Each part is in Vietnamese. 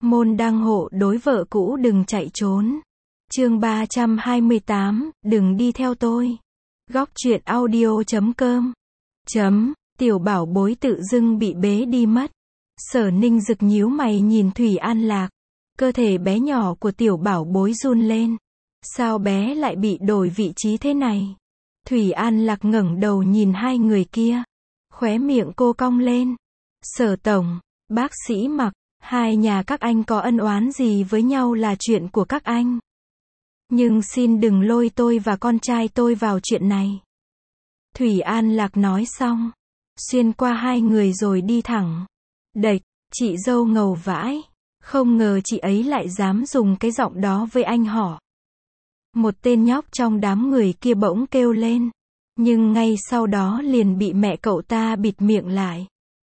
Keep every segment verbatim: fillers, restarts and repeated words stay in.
Môn đăng hộ đối vợ cũ đừng chạy trốn. Chương ba trăm hai mươi tám, đừng đi theo tôi. Góc truyện audio chấm com. Chấm, tiểu bảo bối tự dưng bị bế đi mất. Sở Ninh rực nhíu mày nhìn Thủy An Lạc. Cơ thể bé nhỏ của tiểu bảo bối run lên. Sao bé lại bị đổi vị trí thế này? Thủy An Lạc ngẩng đầu nhìn hai người kia. Khóe miệng cô cong lên. Sở tổng, bác sĩ Mặc, hai nhà các anh có ân oán gì với nhau là chuyện của các anh. Nhưng xin đừng lôi tôi và con trai tôi vào chuyện này. Thủy An Lạc nói xong, xuyên qua hai người rồi đi thẳng. Đệch, chị dâu ngầu vãi. Không ngờ chị ấy lại dám dùng cái giọng đó với anh họ. Một tên nhóc trong đám người kia bỗng kêu lên. Nhưng ngay sau đó liền bị mẹ cậu ta bịt miệng lại.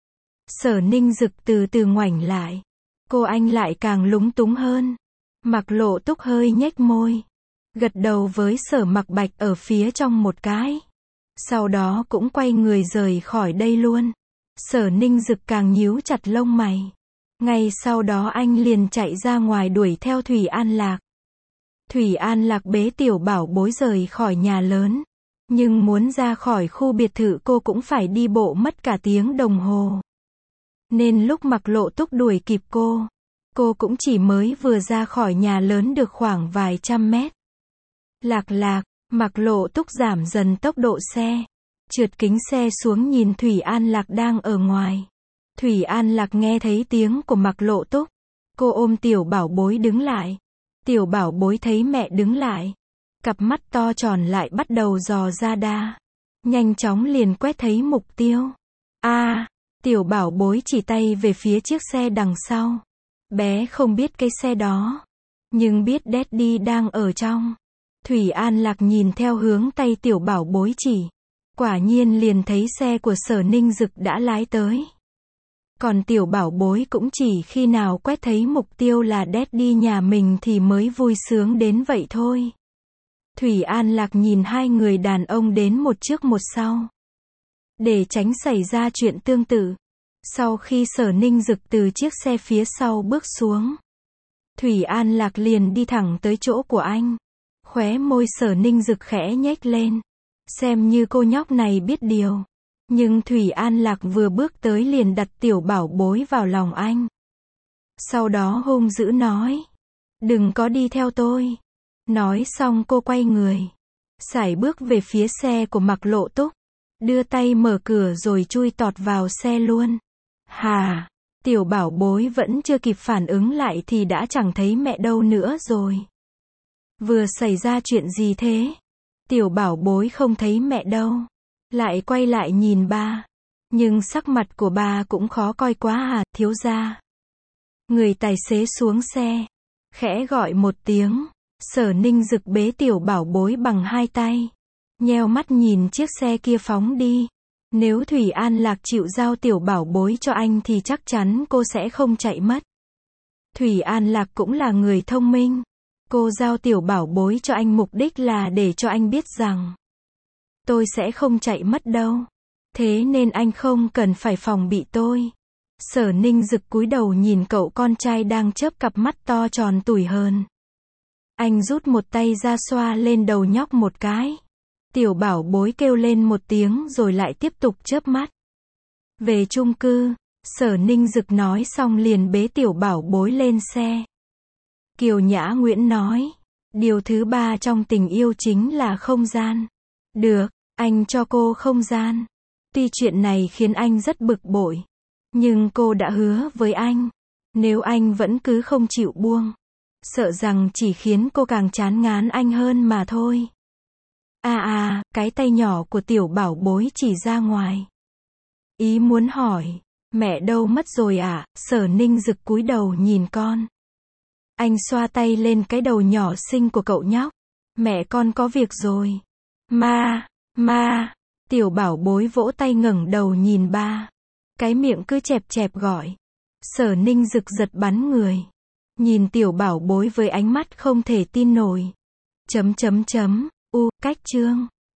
Sở Ninh rực từ từ ngoảnh lại. Cô anh lại càng lúng túng hơn. Mặc Lộ Túc hơi nhếch môi. Gật đầu với Sở Mặc Bạch ở phía trong một cái. Sau đó cũng quay người rời khỏi đây luôn. Sở Ninh rực càng nhíu chặt lông mày. Ngay sau đó anh liền chạy ra ngoài đuổi theo Thủy An Lạc. Thủy An Lạc bế tiểu bảo bối rời khỏi nhà lớn. Nhưng muốn ra khỏi khu biệt thự cô cũng phải đi bộ mất cả tiếng đồng hồ. Nên lúc Mặc Lộ Túc đuổi kịp cô, cô cũng chỉ mới vừa ra khỏi nhà lớn được khoảng vài trăm mét. Lạc lạc, Mặc Lộ Túc giảm dần tốc độ xe. Trượt kính xe xuống nhìn Thủy An Lạc đang ở ngoài. Thủy An Lạc nghe thấy tiếng của Mặc Lộ Túc. Cô ôm tiểu bảo bối đứng lại. Tiểu bảo bối thấy mẹ đứng lại. Cặp mắt to tròn lại bắt đầu dò ra đa. Nhanh chóng liền quét thấy mục tiêu. A, à, tiểu bảo bối chỉ tay về phía chiếc xe đằng sau. Bé không biết cái xe đó. Nhưng biết Daddy đang ở trong. Thủy An Lạc nhìn theo hướng tay tiểu bảo bối chỉ. Quả nhiên liền thấy xe của Sở Ninh Dực đã lái tới. Còn tiểu bảo bối cũng chỉ khi nào quét thấy mục tiêu là Daddy nhà mình thì mới vui sướng đến vậy thôi. Thủy An Lạc nhìn hai người đàn ông đến một trước một sau. Để tránh xảy ra chuyện tương tự. Sau khi Sở Ninh Dực từ chiếc xe phía sau bước xuống. Thủy An Lạc liền đi thẳng tới chỗ của anh. Khóe môi Sở Ninh Dực khẽ nhếch lên. Xem như cô nhóc này biết điều. Nhưng Thủy An Lạc vừa bước tới liền đặt tiểu bảo bối vào lòng anh. Sau đó hung dữ nói. Đừng có đi theo tôi. Nói xong cô quay người. Sải bước về phía xe của Mặc Lộ Túc. Đưa tay mở cửa rồi chui tọt vào xe luôn. Hà, tiểu bảo bối vẫn chưa kịp phản ứng lại thì đã chẳng thấy mẹ đâu nữa rồi. Vừa xảy ra chuyện gì thế? Tiểu bảo bối không thấy mẹ đâu. Lại quay lại nhìn ba. Nhưng sắc mặt của ba cũng khó coi quá à, thiếu gia. Người tài xế xuống xe. Khẽ gọi một tiếng. Sở Ninh Dực bế tiểu bảo bối bằng hai tay. Nheo mắt nhìn chiếc xe kia phóng đi. Nếu Thủy An Lạc chịu giao tiểu bảo bối cho anh thì chắc chắn cô sẽ không chạy mất. Thủy An Lạc cũng là người thông minh. Cô giao tiểu bảo bối cho anh mục đích là để cho anh biết rằng tôi sẽ không chạy mất đâu. Thế nên anh không cần phải phòng bị tôi. Sở Ninh Dực cúi đầu nhìn cậu con trai đang chớp cặp mắt to tròn tủi hờn. Anh rút một tay ra xoa lên đầu nhóc một cái. Tiểu bảo bối kêu lên một tiếng rồi lại tiếp tục chớp mắt. Về chung cư, Sở Ninh Dực nói xong liền bế tiểu bảo bối lên xe. Kiều Nhã Nguyễn nói. Điều thứ ba trong tình yêu chính là không gian. Được, anh cho cô không gian. Tuy chuyện này khiến anh rất bực bội. Nhưng cô đã hứa với anh. Nếu anh vẫn cứ không chịu buông. Sợ rằng chỉ khiến cô càng chán ngán anh hơn mà thôi. À à, cái tay nhỏ của tiểu bảo bối chỉ ra ngoài. Ý muốn hỏi, mẹ đâu mất rồi à? Sở Ninh Dực cúi đầu nhìn con. Anh xoa tay lên cái đầu nhỏ xinh của cậu nhóc. Mẹ con có việc rồi. Ma, ma, tiểu bảo bối vỗ tay ngẩng đầu nhìn ba. Cái miệng cứ chẹp chẹp gọi. Sở Ninh Dực giật bắn người. Nhìn tiểu bảo bối với ánh mắt không thể tin nổi. Chấm chấm chấm, u, cách chương.